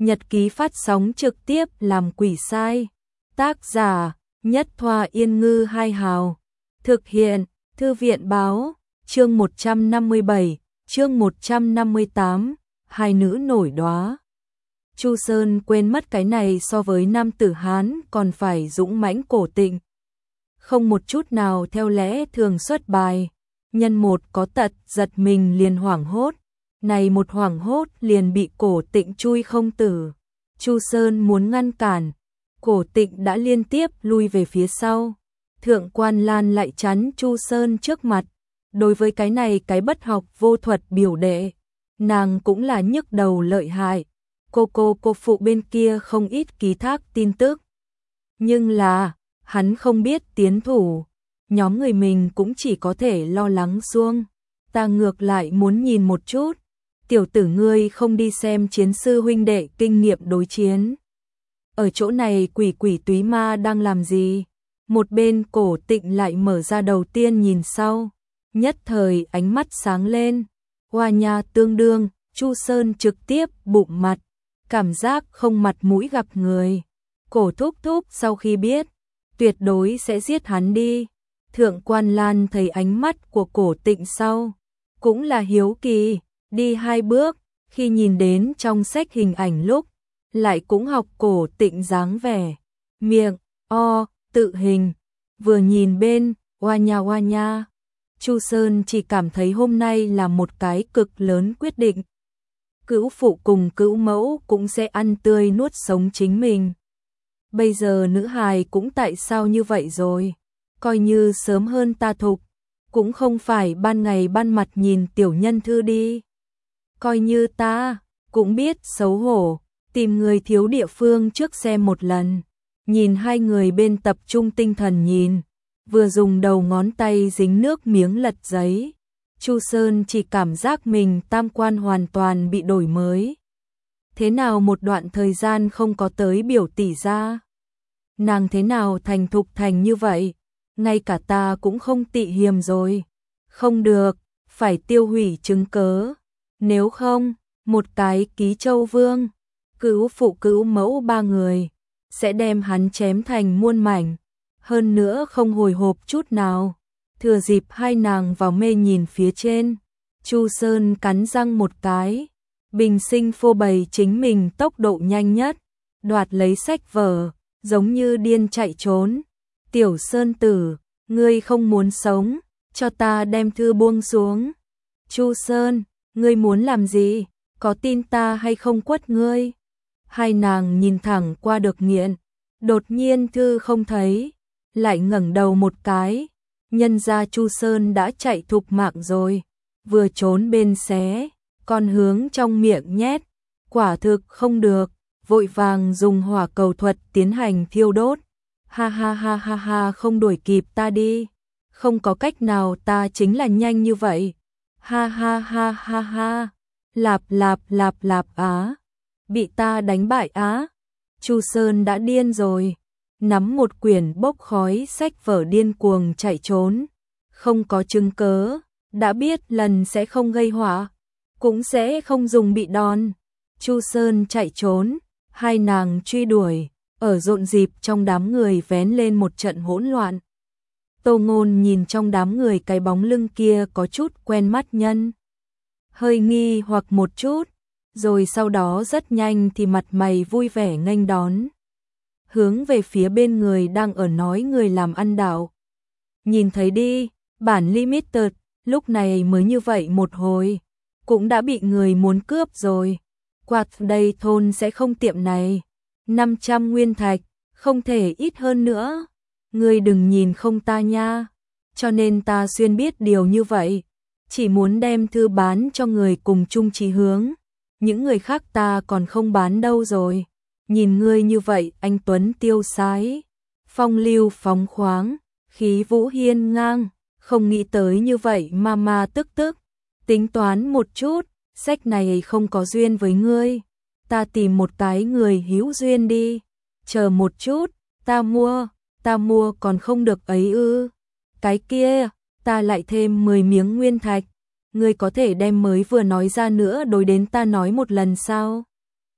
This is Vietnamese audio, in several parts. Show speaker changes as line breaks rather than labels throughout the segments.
Nhật ký phát sóng trực tiếp làm quỷ sai. Tác giả: Nhất Thoa Yên Ngư Hai Hào. Thực hiện: Thư viện báo. Chương 157, chương 158, hai nữ nổi đóa. Chu Sơn quên mất cái này so với nam tử Hán còn phải dũng mãnh Cổ Tịnh. Không một chút nào theo lẽ thường xuất bài. Nhân một có tật giật mình liền hoảng hốt. Này một hoảng hốt liền bị Cổ Tịnh chui không tử. Chu Sơn muốn ngăn cản. Cổ Tịnh đã liên tiếp lui về phía sau. Thượng Quan Lan lại chắn Chu Sơn trước mặt. Đối với cái này cái bất học vô thuật biểu đệ, nàng cũng là nhức đầu lợi hại. Cô phụ bên kia không ít ký thác tin tức. Nhưng là, hắn không biết tiến thủ. Nhóm người mình cũng chỉ có thể lo lắng xuông. Ta ngược lại muốn nhìn một chút. Tiểu tử ngươi không đi xem chiến sư huynh đệ kinh nghiệm đối chiến. Ở chỗ này quỷ quỷ túy ma đang làm gì? Một bên Cổ Tịnh lại mở ra đầu tiên nhìn sau. Nhất thời ánh mắt sáng lên. Hoa nha tương đương, Chu Sơn trực tiếp bụng mặt. Cảm giác không mặt mũi gặp người. Cổ thúc thúc sau khi biết, tuyệt đối sẽ giết hắn đi. Thượng Quan Lan thấy ánh mắt của Cổ Tịnh sau, cũng là hiếu kỳ, đi hai bước, khi nhìn đến trong sách hình ảnh lúc, lại cũng học Cổ Tịnh dáng vẻ, miệng, tự hình, vừa nhìn bên, oa nha. Chu Sơn chỉ cảm thấy hôm nay là một cái cực lớn quyết định. Cữu phụ cùng cữu mẫu cũng sẽ ăn tươi nuốt sống chính mình. Bây giờ nữ hài cũng tại sao như vậy rồi? Coi như sớm hơn ta thục, cũng không phải ban ngày ban mặt nhìn tiểu nhân thư đi. Coi như ta, cũng biết xấu hổ, tìm người thiếu địa phương trước xem một lần. Nhìn hai người bên tập trung tinh thần nhìn, vừa dùng đầu ngón tay dính nước miếng lật giấy. Chu Sơn chỉ cảm giác mình tam quan hoàn toàn bị đổi mới. Thế nào một đoạn thời gian không có tới biểu tỷ ra? Nàng thế nào thành thục thành như vậy? Ngay cả ta cũng không tị hiềm rồi. Không được, phải tiêu hủy chứng cớ. Nếu không, một cái Ký Châu Vương, cữu phụ cữu mẫu ba người, sẽ đem hắn chém thành muôn mảnh. Hơn nữa không hồi hộp chút nào. Thừa dịp hai nàng vào mê nhìn phía trên, Chu Sơn cắn răng một cái, bình sinh phô bày chính mình tốc độ nhanh nhất, đoạt lấy sách vở, giống như điên chạy trốn. Tiểu Sơn tử, ngươi không muốn sống, cho ta đem thư buông xuống. Chu Sơn, ngươi muốn làm gì, có tin ta hay không quất ngươi? Hai nàng nhìn thẳng qua được nghiện, đột nhiên thư không thấy, lại ngẩng đầu một cái. Nhân ra Chu Sơn đã chạy thục mạng rồi, vừa trốn bên xé, còn hướng trong miệng nhét, quả thực không được, vội vàng dùng hỏa cầu thuật tiến hành thiêu đốt. Ha, không đuổi kịp ta đi, không có cách nào, ta chính là nhanh như vậy. Ha, lạp á, bị ta đánh bại á. Chu Sơn đã điên rồi. Nắm một quyển bốc khói sách vở điên cuồng chạy trốn, không có chứng cớ, đã biết lần sẽ không gây họa, cũng sẽ không dùng bị đòn. Chu Sơn chạy trốn, hai nàng truy đuổi, ở rộn rịp trong đám người vén lên một trận hỗn loạn. Tô Ngôn nhìn trong đám người cái bóng lưng kia có chút quen mắt nhân, hơi nghi hoặc một chút, rồi sau đó rất nhanh thì mặt mày vui vẻ nghênh đón. Hướng về phía bên người đang ở nói người làm ăn đạo. Nhìn thấy đi, bản limited, lúc này mới như vậy một hồi, cũng đã bị người muốn cướp rồi. Quạt đây thôn sẽ không tiệm này, 500 nguyên thạch, không thể ít hơn nữa. Ngươi đừng nhìn không ta nha, cho nên ta xuyên biết điều như vậy, chỉ muốn đem thư bán cho người cùng chung chí hướng. Những người khác ta còn không bán đâu rồi. Nhìn ngươi như vậy, anh tuấn tiêu sái, phong lưu phóng khoáng, khí vũ hiên ngang, không nghĩ tới như vậy mà tức. Tính toán một chút, sách này không có duyên với ngươi, ta tìm một cái người hữu duyên đi. Chờ một chút, ta mua còn không được ấy ư? Cái kia, ta lại thêm 10 miếng nguyên thạch. Ngươi có thể đem mới vừa nói ra nữa đối đến ta nói một lần sao?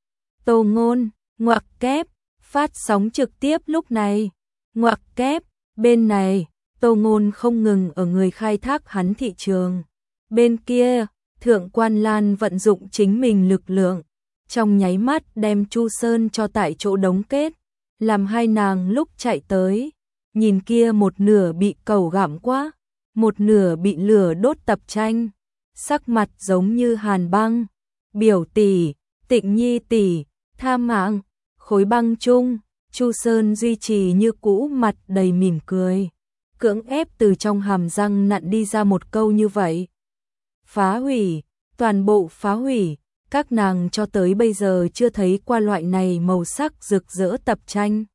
Tô Ngôn, ngoặc kép, phát sóng trực tiếp lúc này. Ngoặc kép, bên này, Tô Ngôn không ngừng ở người khai thác hắn thị trường. Bên kia, Thượng Quan Lan vận dụng chính mình lực lượng, trong nháy mắt đem Chu Sơn cho tại chỗ đóng kết, làm hai nàng lúc chạy tới, nhìn kia một nửa bị cẩu gặm quá, một nửa bị lửa đốt tập tranh, sắc mặt giống như hàn băng. Biểu tỷ, Tịnh Nhi tỷ, tha mạng, khối băng chung, Chu Sơn duy trì như cũ mặt đầy mỉm cười, cưỡng ép từ trong hàm răng nặn đi ra một câu như vậy. Phá hủy, toàn bộ phá hủy, các nàng cho tới bây giờ chưa thấy qua loại này màu sắc rực rỡ tập tranh.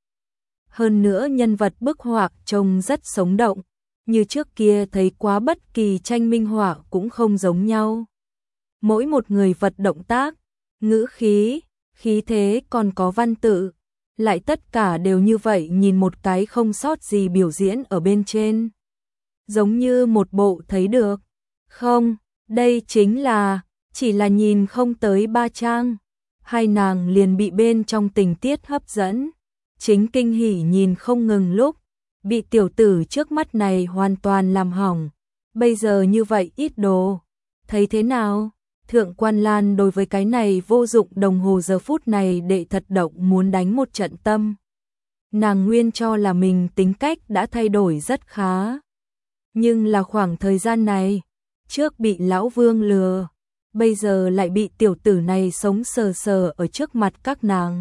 Hơn nữa nhân vật bức họa trông rất sống động, như trước kia thấy quá bất kỳ tranh minh họa cũng không giống nhau. Mỗi một người vật động tác, ngữ khí, khí thế còn có văn tự, lại tất cả đều như vậy nhìn một cái không sót gì biểu diễn ở bên trên. Giống như một bộ thấy được. Không, đây chính là, chỉ là nhìn không tới 3 trang. Hai nàng liền bị bên trong tình tiết hấp dẫn. Chính kinh hỉ nhìn không ngừng lúc, bị tiểu tử trước mắt này hoàn toàn làm hỏng. Bây giờ như vậy ít đồ. Thấy thế nào? Thượng Quan Lan đối với cái này vô dụng đồng hồ giờ phút này đệ thật động muốn đánh một trận tâm. Nàng nguyên cho là mình tính cách đã thay đổi rất khá. Nhưng là khoảng thời gian này, trước bị lão Vương lừa, bây giờ lại bị tiểu tử này sống sờ sờ ở trước mặt các nàng.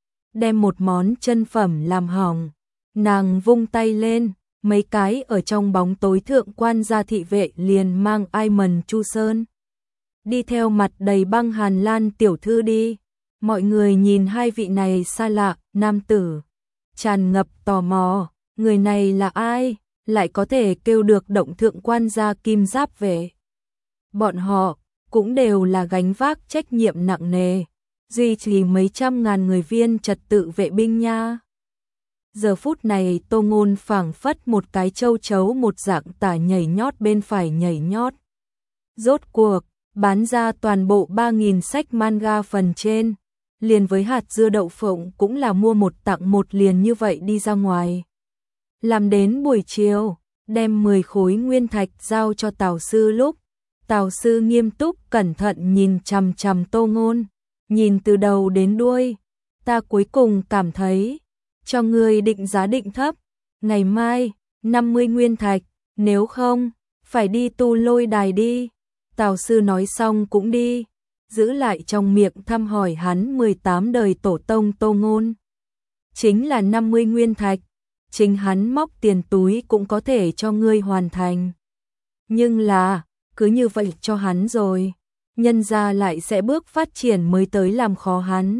Đem một món chân phẩm làm hỏng, nàng vung tay lên, mấy cái ở trong bóng tối Thượng Quan gia thị vệ liền mang ai mần Chu Sơn. Đi theo mặt đầy băng Hàn Lan tiểu thư đi. Mọi người nhìn hai vị này xa lạ, nam tử, tràn ngập tò mò, người này là ai, lại có thể kêu được động Thượng Quan gia kim giáp vệ. Bọn họ cũng đều là gánh vác trách nhiệm nặng nề, duy trì mấy trăm ngàn người viên trật tự vệ binh nha. Giờ phút này Tô Ngôn phảng phất một cái châu chấu một dạng tả nhảy nhót bên phải nhảy nhót. Rốt cuộc bán ra toàn bộ 3.000 sách manga phần trên, liền với hạt dưa đậu phộng cũng là mua một tặng một liền như vậy đi ra ngoài. Làm đến buổi chiều, đem 10 khối nguyên thạch giao cho Tào sư lúc, Tào sư nghiêm túc cẩn thận nhìn chằm chằm Tô Ngôn, nhìn từ đầu đến đuôi, ta cuối cùng cảm thấy, cho ngươi định giá định thấp, ngày mai, 50 nguyên thạch, nếu không, phải đi tu lôi đài đi. Tào sư nói xong cũng đi, giữ lại trong miệng thăm hỏi hắn 18 đời tổ tông Tô Ngôn. Chính là 50 nguyên thạch, chính hắn móc tiền túi cũng có thể cho ngươi hoàn thành. Nhưng là, cứ như vậy cho hắn rồi, nhân gia lại sẽ bước phát triển mới tới làm khó hắn.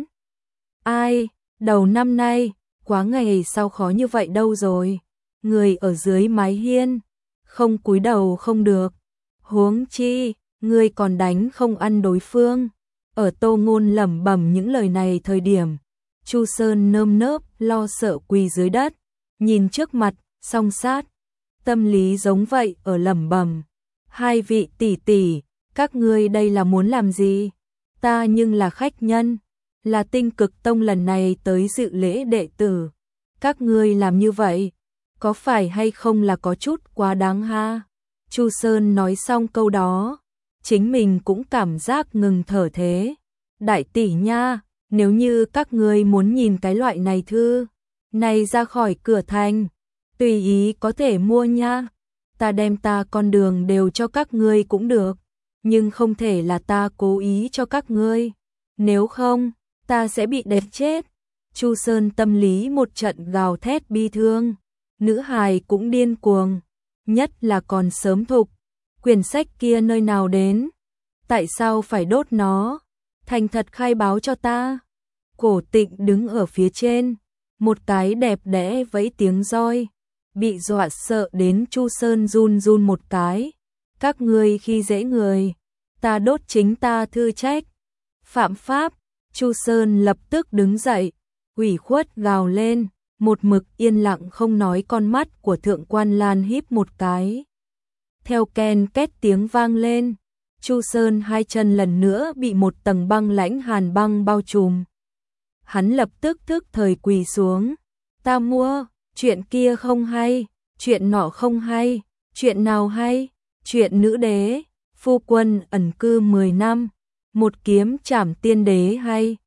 Ai, đầu năm nay, quá ngày sau khó như vậy đâu rồi, người ở dưới mái hiên, không cúi đầu không được, huống chi ngươi còn đánh không ăn đối phương. Ở Tô Ngôn lẩm bẩm những lời này thời điểm, Chu Sơn nơm nớp lo sợ quỳ dưới đất, nhìn trước mặt, song sát, tâm lý giống vậy ở lẩm bẩm, hai vị tỷ tỷ, các ngươi đây là muốn làm gì? Ta nhưng là khách nhân, là Tinh Cực Tông lần này tới dự lễ đệ tử, các ngươi làm như vậy, có phải hay không là có chút quá đáng ha? Chu Sơn nói xong câu đó, chính mình cũng cảm giác ngừng thở thế. Đại tỷ nha, nếu như các ngươi muốn nhìn cái loại này thư, này ra khỏi cửa thành, tùy ý có thể mua nha. Ta đem ta con đường đều cho các ngươi cũng được, nhưng không thể là ta cố ý cho các ngươi. Nếu không, ta sẽ bị đệt chết. Chu Sơn tâm lý một trận gào thét bi thương, nữ hài cũng điên cuồng, nhất là còn sớm thục. Quyển sách kia nơi nào đến? Tại sao phải đốt nó? Thành thật khai báo cho ta. Cổ Tịnh đứng ở phía trên, một cái đẹp đẽ vẫy tiếng roi, bị dọa sợ đến Chu Sơn run run một cái. Các ngươi khi dễ người, ta đốt chính ta thư trách. Phạm pháp, Chu Sơn lập tức đứng dậy, ủy khuất gào lên, một mực yên lặng không nói, con mắt của Thượng Quan Lan híp một cái. Theo ken két tiếng vang lên, Chu Sơn hai chân lần nữa bị một tầng băng lãnh hàn băng bao trùm. hắn lập tức thức thời quỳ xuống. Ta mua, chuyện kia không hay, chuyện nọ không hay, chuyện nào hay, chuyện nữ đế, phu quân ẩn cư 10 năm, một kiếm trảm tiên đế hay.